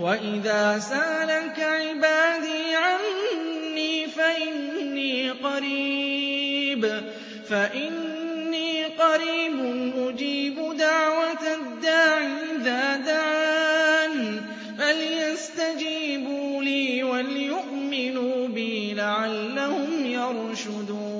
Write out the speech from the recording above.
وَإِذَا سَأَلَكَ عِبَادِي عَنِّي فَإِنِّي قَرِيبٌ أُجِيبُ دَعْوَةَ الدَّاعِ إِذَا دَعَانِ فَلْيَسْتَجِيبُوا لِي وَلْيُؤْمِنُوا بِي لَعَلَّهُمْ يَرْشُدُونَ